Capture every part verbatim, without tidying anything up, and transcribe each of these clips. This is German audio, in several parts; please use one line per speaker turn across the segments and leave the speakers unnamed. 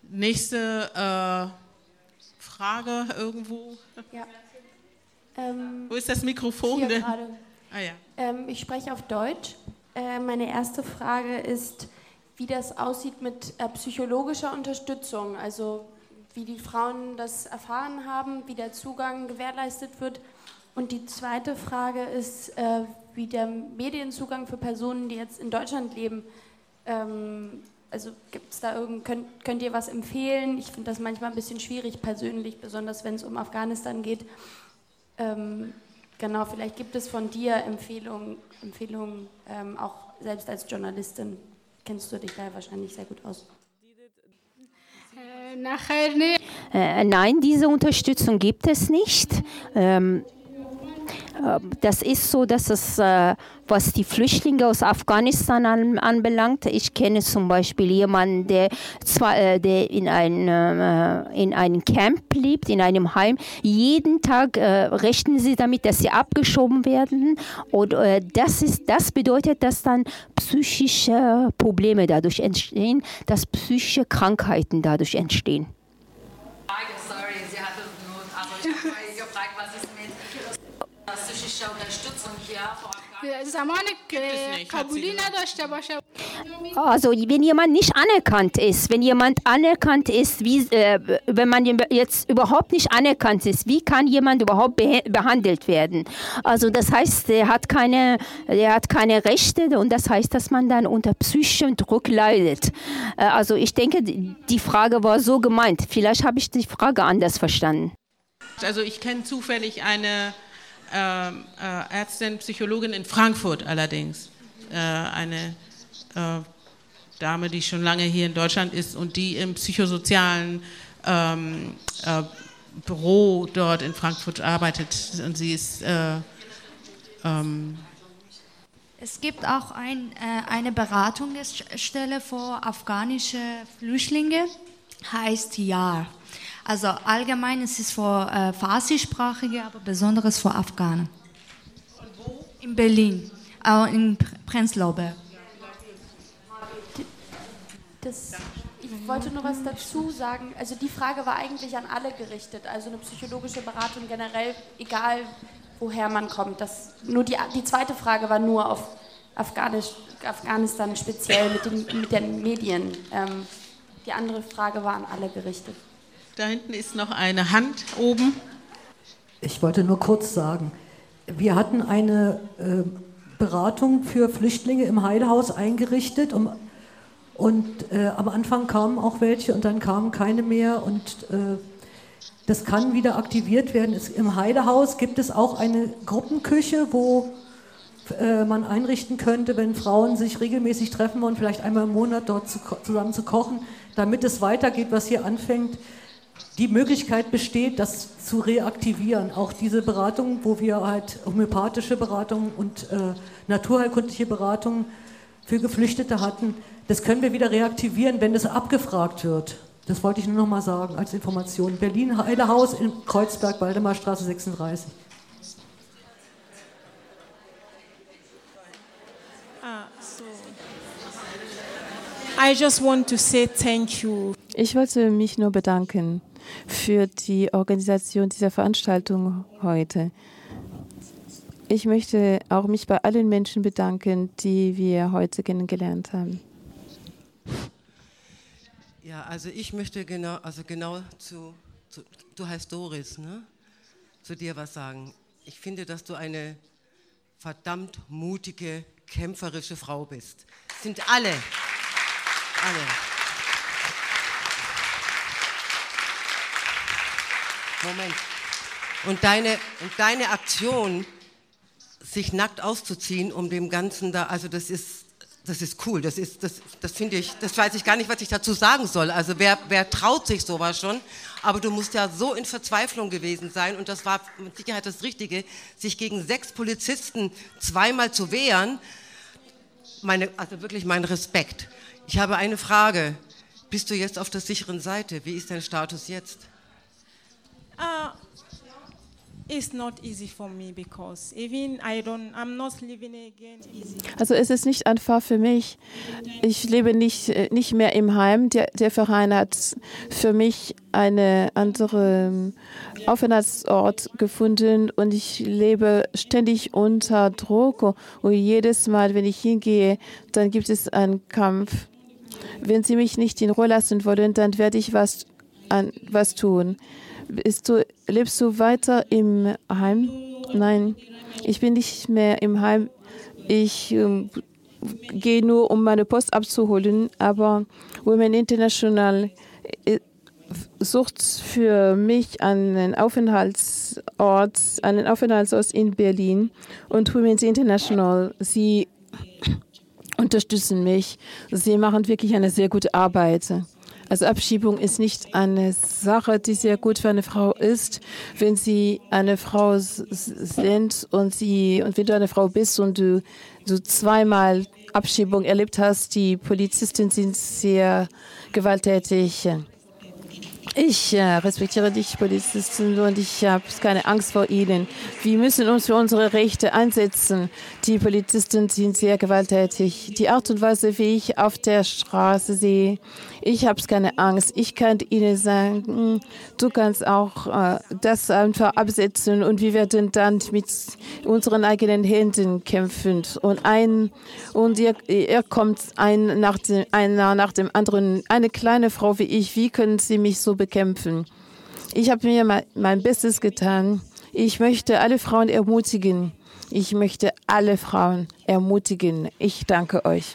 nächste äh, Frage irgendwo.
Ja. Ähm,
Wo ist das Mikrofon
hier
denn?
gerade.
Ah, ja.
ähm, ich spreche auf Deutsch. Äh, meine erste Frage ist, wie das aussieht mit äh, psychologischer Unterstützung, also wie die Frauen das erfahren haben, wie der Zugang gewährleistet wird. Und die zweite Frage ist, äh, wie der Medienzugang für Personen, die jetzt in Deutschland leben, ähm, also gibt's da irgend, könnt, könnt ihr was empfehlen? Ich finde das manchmal ein bisschen schwierig persönlich, besonders wenn es um Afghanistan geht. Ähm, genau, vielleicht gibt es von dir Empfehlungen, Empfehlungen ähm, auch selbst als Journalistin. Kennst du dich da wahrscheinlich sehr gut aus?
Äh, nein, diese Unterstützung gibt es nicht. Ähm, Das ist so, dass es, äh, was die Flüchtlinge aus Afghanistan an, anbelangt, ich kenne zum Beispiel jemanden, der, zwar, äh, der in, ein, äh, in einem Camp lebt, in einem Heim. Jeden Tag äh, rechnen sie damit, dass sie abgeschoben werden. Und äh, das, ist, das bedeutet, dass dann psychische Probleme dadurch entstehen, dass psychische Krankheiten dadurch entstehen.
Sorry, Sie hatte nur, also ich habe gefragt, was ist mit psychischer Unterstützung hier vor
Also wenn jemand nicht anerkannt ist, wenn jemand anerkannt ist, wie, äh, wenn man jetzt überhaupt nicht anerkannt ist, wie kann jemand überhaupt beh- behandelt werden? Also das heißt, er hat keine, er hat keine Rechte und das heißt, dass man dann unter psychischem Druck leidet. Äh, also ich denke, die Frage war so gemeint. Vielleicht habe ich die Frage anders verstanden.
Also ich kenne zufällig eine äh, äh, Ärztin, Psychologin in Frankfurt allerdings. Äh, eine äh, Dame, die schon lange hier in Deutschland ist und die im psychosozialen ähm, äh, Büro dort in Frankfurt arbeitet. Und sie ist äh, ähm,
Es gibt auch ein, äh, eine Beratungsstelle für afghanische Flüchtlinge, heißt J A R. Also allgemein ist es für äh, Farsi-Sprachige, aber besonders für Afghanen. Und wo? In Berlin, äh, in Prenzlauer Berg.
Das, ich wollte nur was dazu sagen. Also die Frage war eigentlich an alle gerichtet. Also eine psychologische Beratung generell, egal woher man kommt. Das, nur die, die zweite Frage war nur auf Afghanisch, Afghanistan speziell mit den, mit den Medien. Ähm, die andere Frage war an alle gerichtet.
Da hinten ist noch eine Hand oben.
Ich wollte nur kurz sagen, wir hatten eine äh, Beratung für Flüchtlinge im Heidehaus eingerichtet um, und äh, am Anfang kamen auch welche und dann kamen keine mehr und äh, das kann wieder aktiviert werden. Es, im Heidehaus gibt es auch eine Gruppenküche, wo äh, man einrichten könnte, wenn Frauen sich regelmäßig treffen wollen, vielleicht einmal im Monat dort zu, zusammen zu kochen, damit es weitergeht, was hier anfängt. Die Möglichkeit besteht, das zu reaktivieren. Auch diese Beratung, wo wir halt homöopathische Beratung und äh, naturheilkundliche Beratung für Geflüchtete hatten, das können wir wieder reaktivieren, wenn es abgefragt wird. Das wollte ich nur noch mal sagen als Information. Berlin, Heidehaus in Kreuzberg, Waldemarstraße sechsunddreißig.
Ah, so. I just want to say thank you.
Ich wollte mich nur bedanken für die Organisation dieser Veranstaltung heute. Ich möchte auch mich bei allen Menschen bedanken, die wir heute kennengelernt haben.
Ja, also ich möchte genau, also genau zu, zu, du heißt Doris, ne? Zu dir was sagen. Ich finde, dass du eine verdammt mutige, kämpferische Frau bist. Sind alle, alle. Moment. Und deine, und deine Aktion, sich nackt auszuziehen, um dem Ganzen da, also das ist, das ist cool, das ist, das, das finde ich, das weiß ich gar nicht, was ich dazu sagen soll. Also wer, wer traut sich sowas schon? Aber du musst ja so in Verzweiflung gewesen sein und das war mit Sicherheit das Richtige, sich gegen sechs Polizisten zweimal zu wehren. Meine, also wirklich mein Respekt. Ich habe eine Frage. Bist du jetzt auf der sicheren Seite? Wie ist dein Status jetzt?
Uh, it's not easy for me because even I don't, I'm not living again easy.
Also es ist nicht einfach für mich. Ich lebe nicht, nicht mehr im Heim. Der, der Verein hat für mich einen anderen Aufenthaltsort gefunden und ich lebe ständig unter Druck. Und jedes Mal, wenn ich hingehe, dann gibt es einen Kampf. Wenn Sie mich nicht in Ruhe lassen wollen, dann werde ich was, an, was tun. Bist du, lebst du weiter im Heim? Nein, ich bin nicht mehr im Heim. Ich ähm, gehe nur, um meine Post abzuholen. Aber Women International äh, sucht für mich einen Aufenthaltsort, einen Aufenthaltsort in Berlin. Und Women International, sie unterstützen mich. Sie machen wirklich eine sehr gute Arbeit. Also Abschiebung ist nicht eine Sache, die sehr gut für eine Frau ist. Wenn Sie eine Frau sind und, sie, und wenn du eine Frau bist und du, du zweimal Abschiebung erlebt hast, die Polizisten sind sehr gewalttätig. Ich äh, respektiere dich, Polizisten, und ich habe keine Angst vor ihnen. Wir müssen uns für unsere Rechte einsetzen. Die Polizisten sind sehr gewalttätig. Die Art und Weise, wie ich auf der Straße sehe, ich habe keine Angst. Ich kann ihnen sagen, du kannst auch äh, das einfach absetzen und wir werden dann mit unseren eigenen Händen kämpfen. Und ein und ihr, ihr kommt ein nach dem, einer nach dem anderen. Eine kleine Frau wie ich, wie können Sie mich so bekämpfen? Ich habe mir mein, mein Bestes getan. Ich möchte alle Frauen ermutigen. Ich möchte alle Frauen ermutigen. Ich danke euch.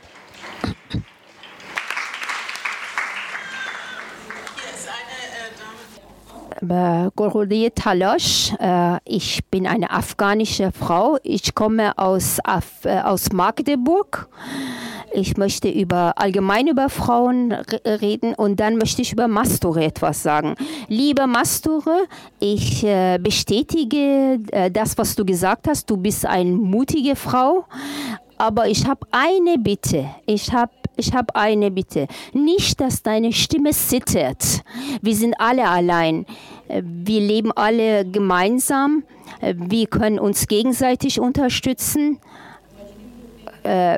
Gorodiye Talosh. Ich bin eine afghanische Frau. Ich komme aus, Af aus Magdeburg. Ich möchte über allgemein über Frauen reden und dann möchte ich über Masture etwas sagen. Liebe Masture, ich äh, bestätige äh, das, was du gesagt hast. Du bist eine mutige Frau, aber ich habe eine Bitte. Ich habe ich hab eine Bitte. Nicht, dass deine Stimme zittert. Wir sind alle allein. Wir leben alle gemeinsam. Wir können uns gegenseitig unterstützen. Äh,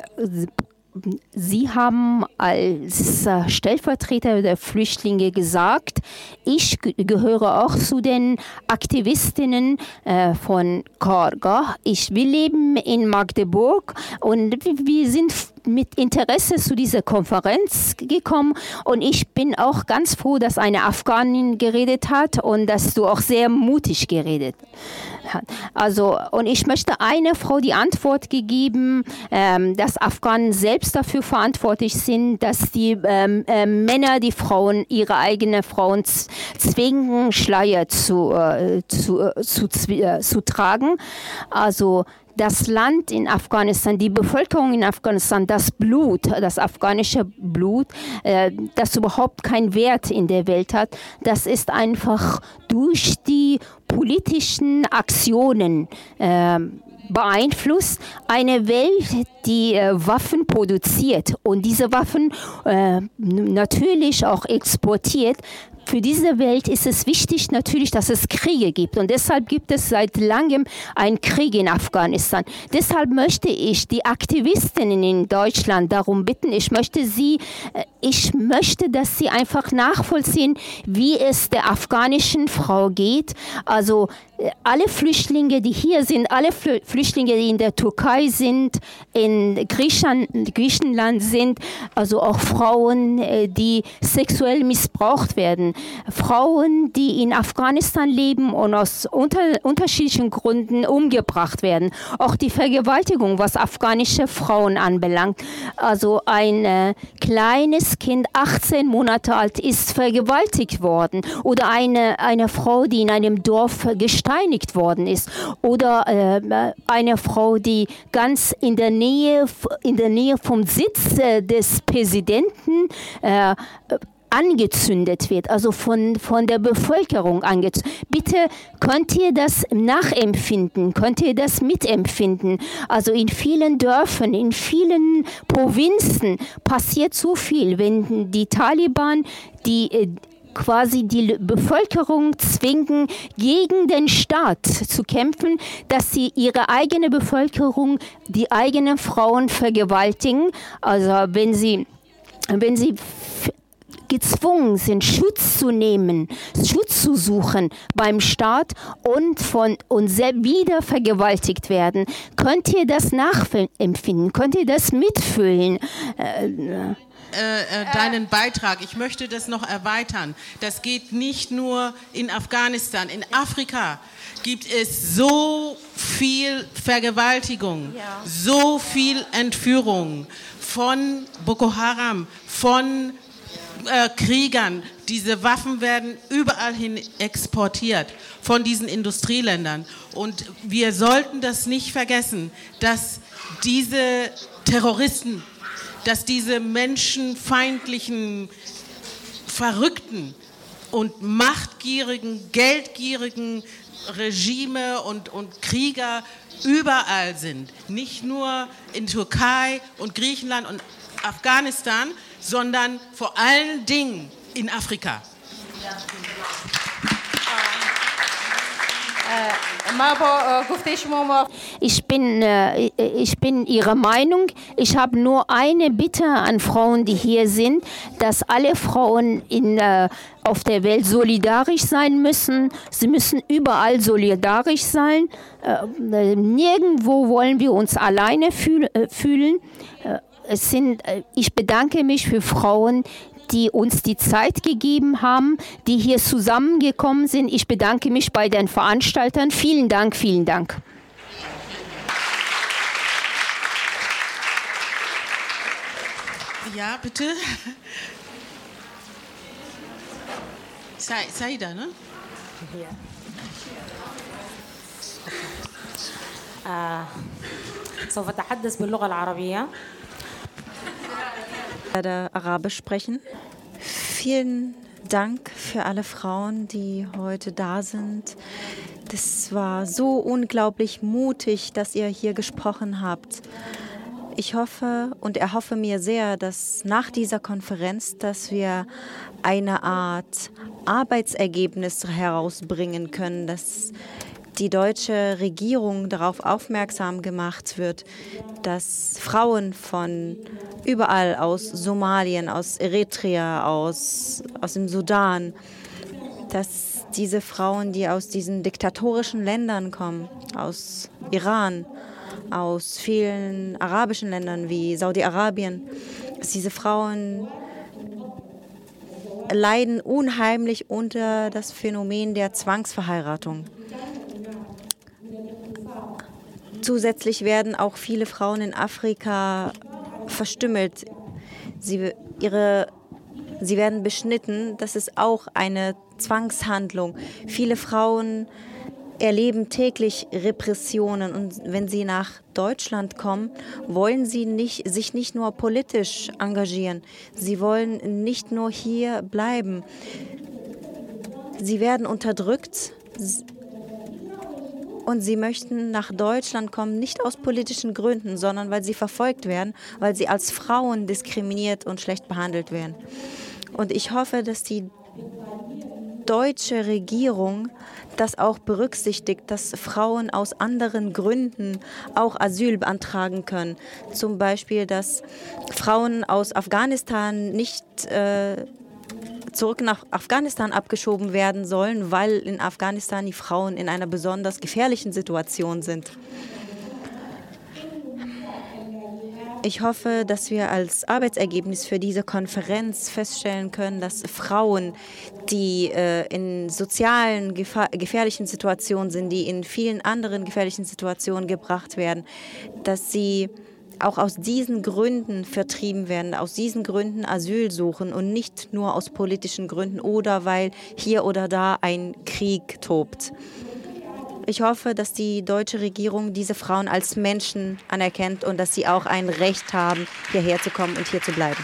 Sie haben als Stellvertreter der Flüchtlinge gesagt, ich gehöre auch zu den Aktivistinnen äh, von Karga. Ich, wir leben in Magdeburg und wir sind mit Interesse zu dieser Konferenz gekommen und ich bin auch ganz froh, dass eine Afghanin geredet hat und dass du auch sehr mutig geredet hast. Also, und ich möchte einer Frau die Antwort gegeben, ähm, dass Afghanen selbst dafür verantwortlich sind, dass die ähm, äh, Männer die Frauen, ihre eigenen Frauen zwingen, Schleier zu, äh, zu, äh, zu, äh, zu tragen. Also das Land in Afghanistan, die Bevölkerung in Afghanistan, das Blut, das afghanische Blut, äh, das überhaupt keinen Wert in der Welt hat, das ist einfach durch die politischen Aktionen äh, beeinflusst. Eine Welt, die äh, Waffen produziert und diese Waffen äh, natürlich auch exportiert. Für diese Welt ist es wichtig natürlich, dass es Kriege gibt und deshalb gibt es seit langem einen Krieg in Afghanistan. Deshalb möchte ich die Aktivistinnen in Deutschland darum bitten, ich möchte sie, ich möchte, dass sie einfach nachvollziehen, wie es der afghanischen Frau geht. Also alle Flüchtlinge, die hier sind, alle Flüchtlinge, die in der Türkei sind, in Griechenland, Griechenland sind, also auch Frauen, die sexuell missbraucht werden. Frauen, die in Afghanistan leben und aus unter, unterschiedlichen Gründen umgebracht werden. Auch die Vergewaltigung, was afghanische Frauen anbelangt. Also ein äh, kleines Kind, achtzehn Monate alt, ist vergewaltigt worden. Oder eine, eine Frau, die in einem Dorf gesteinigt worden ist. Oder äh, eine Frau, die ganz in der Nähe, in der Nähe vom Sitz äh, des Präsidenten äh, angezündet wird, also von, von der Bevölkerung angezündet. Bitte könnt ihr das nachempfinden, könnt ihr das mitempfinden. Also in vielen Dörfern, in vielen Provinzen passiert so viel, wenn die Taliban die quasi die Bevölkerung zwingen, gegen den Staat zu kämpfen, dass sie ihre eigene Bevölkerung, die eigenen Frauen vergewaltigen. Also wenn sie, wenn sie gezwungen sind, Schutz zu nehmen, Schutz zu suchen beim Staat und von und wieder vergewaltigt werden. Könnt ihr das nachempfinden? Könnt ihr das mitfühlen? Äh,
Äh, äh, deinen Beitrag. Ich möchte das noch erweitern. Das geht nicht nur in Afghanistan. In Afrika gibt es so viel Vergewaltigung, ja. so viel Entführung von Boko Haram, von äh, Kriegern. Diese Waffen werden überall hin exportiert von diesen Industrieländern. Und wir sollten das nicht vergessen, dass diese Terroristen, dass diese menschenfeindlichen, verrückten und machtgierigen, geldgierigen Regime und, und Krieger überall sind. Nicht nur in Türkei und Griechenland und Afghanistan, sondern vor allen Dingen in Afrika.
Ich bin, äh, ich bin Ihrer Meinung. Ich habe nur eine Bitte an Frauen, die hier sind, dass alle Frauen in, äh, auf der Welt solidarisch sein müssen. Sie müssen überall solidarisch sein. Äh, nirgendwo wollen wir uns alleine fühl, äh, fühlen. Äh, es sind, äh, ich bedanke mich für Frauen, die uns die Zeit gegeben haben, die hier zusammengekommen sind. Ich bedanke mich bei den Veranstaltern. Vielen Dank, vielen Dank.
Ja, bitte. Saida, ne?
Ja. سوف أتحدث باللغة العربية. Ich werde Arabisch sprechen. Vielen Dank für alle Frauen, die heute da sind. Das war so unglaublich mutig, dass ihr hier gesprochen habt. Ich hoffe und erhoffe mir sehr, dass nach dieser Konferenz, dass wir eine Art Arbeitsergebnis herausbringen können, dass die deutsche Regierung darauf aufmerksam gemacht wird, dass Frauen von überall aus Somalien, aus Eritrea, aus, aus dem Sudan, dass diese Frauen, die aus diesen diktatorischen Ländern kommen, aus Iran, aus vielen arabischen Ländern wie Saudi-Arabien, dass diese Frauen leiden unheimlich unter das Phänomen der Zwangsverheiratung. Zusätzlich werden auch viele Frauen in Afrika verstümmelt. Sie, ihre, sie werden beschnitten. Das ist auch eine Zwangshandlung. Viele Frauen erleben täglich Repressionen. Und wenn sie nach Deutschland kommen, wollen sie nicht, sich nicht nur politisch engagieren. Sie wollen nicht nur hier bleiben. Sie werden unterdrückt. Und sie möchten nach Deutschland kommen, nicht aus politischen Gründen, sondern weil sie verfolgt werden, weil sie als Frauen diskriminiert und schlecht behandelt werden. Und ich hoffe, dass die deutsche Regierung das auch berücksichtigt, dass Frauen aus anderen Gründen auch Asyl beantragen können. Zum Beispiel, dass Frauen aus Afghanistan nicht äh, zurück nach Afghanistan abgeschoben werden sollen, weil in Afghanistan die Frauen in einer besonders gefährlichen Situation sind. Ich hoffe, dass wir als Arbeitsergebnis für diese Konferenz feststellen können, dass Frauen, die äh, in sozialen, gefährlichen Situationen sind, die in vielen anderen gefährlichen Situationen gebracht werden, dass sie auch aus diesen Gründen vertrieben werden, aus diesen Gründen Asyl suchen und nicht nur aus politischen Gründen oder weil hier oder da ein Krieg tobt. Ich hoffe, dass die deutsche Regierung diese Frauen als Menschen anerkennt und dass sie auch ein Recht haben, hierher zu kommen und hier zu bleiben.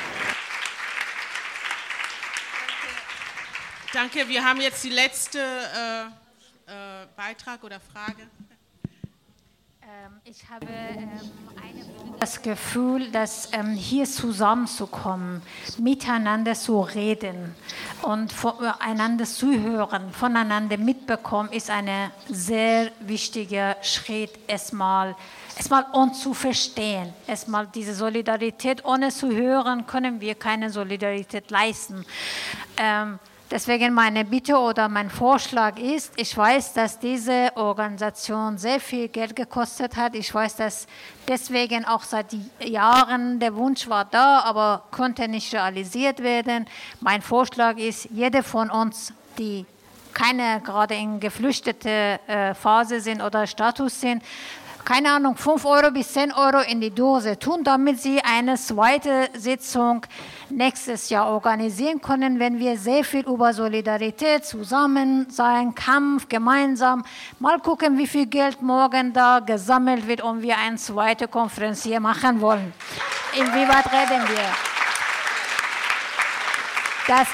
Danke, wir haben jetzt die letzte äh, äh, Beitrag oder Frage.
Ich habe ähm, das Gefühl, dass ähm, hier zusammenzukommen, miteinander zu reden und voneinander zuhören, voneinander mitbekommen, ist ein sehr wichtiger Schritt, erstmal, erstmal uns zu verstehen. Erstmal diese Solidarität, ohne zu hören, können wir keine Solidarität leisten. Ähm, Deswegen meine Bitte oder mein Vorschlag ist, ich weiß, dass diese Organisation sehr viel Geld gekostet hat. Ich weiß, dass deswegen auch seit Jahren der Wunsch war da, aber konnte nicht realisiert werden. Mein Vorschlag ist, jeder von uns, die keine gerade in geflüchtete äh, Phase sind oder Status sind, keine Ahnung, fünf Euro bis zehn Euro in die Dose tun, damit sie eine zweite Sitzung nächstes Jahr organisieren können, wenn wir sehr viel über Solidarität, Zusammensein, Kampf, gemeinsam, mal gucken, wie viel Geld morgen da gesammelt wird und wir eine zweite Konferenz hier machen wollen. Inwieweit reden wir? Das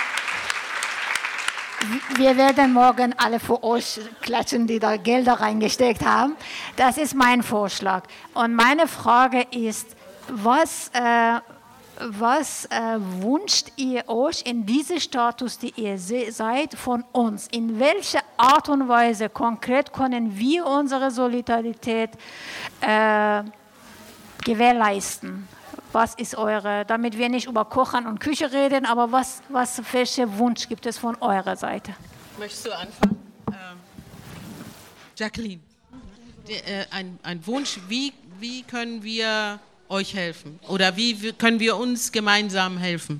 Wir werden morgen alle für euch klatschen, die da Gelder reingesteckt haben. Das ist mein Vorschlag. Und meine Frage ist, was, äh, was äh, wünscht ihr euch in diesem Status, die ihr seid, von uns? In welcher Art und Weise konkret können wir unsere Solidarität äh, gewährleisten? Was ist eure, damit wir nicht über Kochen und Küche reden, aber was, was welcher Wunsch gibt es von eurer Seite?
Möchtest du anfangen? Ähm, Jacqueline, die, äh, ein, ein Wunsch, wie, wie können wir euch helfen? Oder wie, wie können wir uns gemeinsam helfen?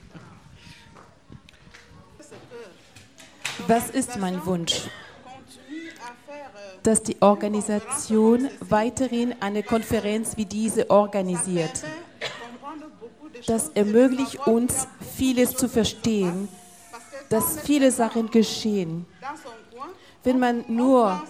Was ist mein Wunsch? Dass die Organisation weiterhin eine Konferenz wie diese organisiert. Das ermöglicht uns, vieles zu verstehen, dass viele Sachen geschehen. Wenn man nur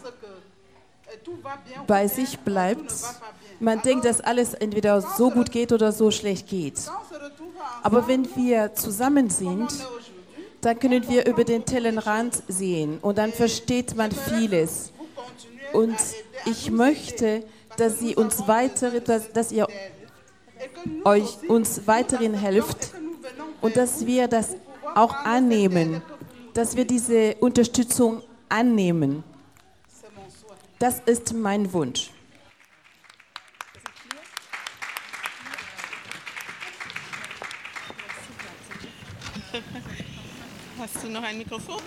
bei sich bleibt, man denkt, dass alles entweder so gut geht oder so schlecht geht. Aber wenn wir zusammen sind, dann können wir über den Tellenrand sehen und dann versteht man vieles. Und ich möchte, dass Sie uns weiter, dass, dass ihr euch uns weiterhin helft und dass wir das auch annehmen, dass wir diese Unterstützung annehmen. Das ist mein Wunsch.
Hast du noch ein Mikrofon?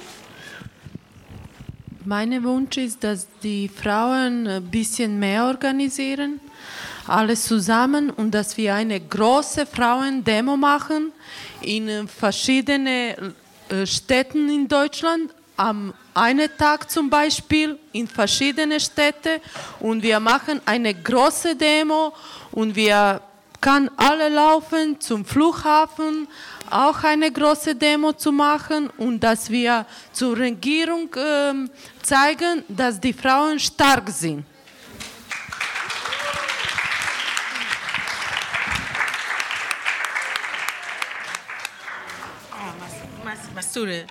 Mein Wunsch ist, dass die Frauen ein bisschen mehr organisieren, alles zusammen, und dass wir eine große Frauendemo machen in verschiedenen Städten in Deutschland, am einen Tag zum Beispiel in verschiedene Städte, und wir machen eine große Demo und wir können alle laufen zum Flughafen, auch eine große Demo zu machen, und dass wir zur Regierung äh, zeigen, dass die Frauen stark sind.
Masture.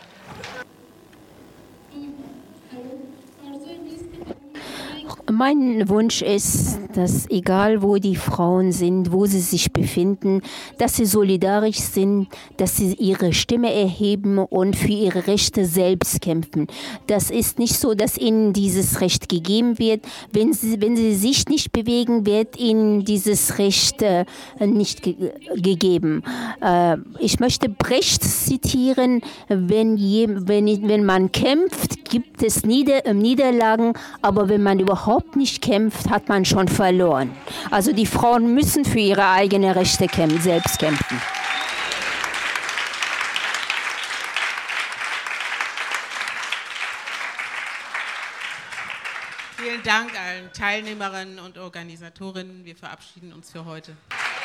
Mein Wunsch ist, dass egal wo die Frauen sind, wo sie sich befinden, dass sie solidarisch sind, dass sie ihre Stimme erheben und für ihre Rechte selbst kämpfen. Das ist nicht so, dass ihnen dieses Recht gegeben wird. Wenn sie, wenn sie sich nicht bewegen, wird ihnen dieses Recht äh, nicht ge gegeben. Äh, ich möchte Brecht zitieren, wenn, je, wenn, wenn man kämpft, gibt es Nieder äh, Niederlagen, aber wenn man überhaupt nicht kämpft, hat man schon verloren. Also die Frauen müssen für ihre eigenen Rechte kämpfen, selbst kämpfen.
Vielen Dank allen Teilnehmerinnen und Organisatorinnen. Wir verabschieden uns für heute.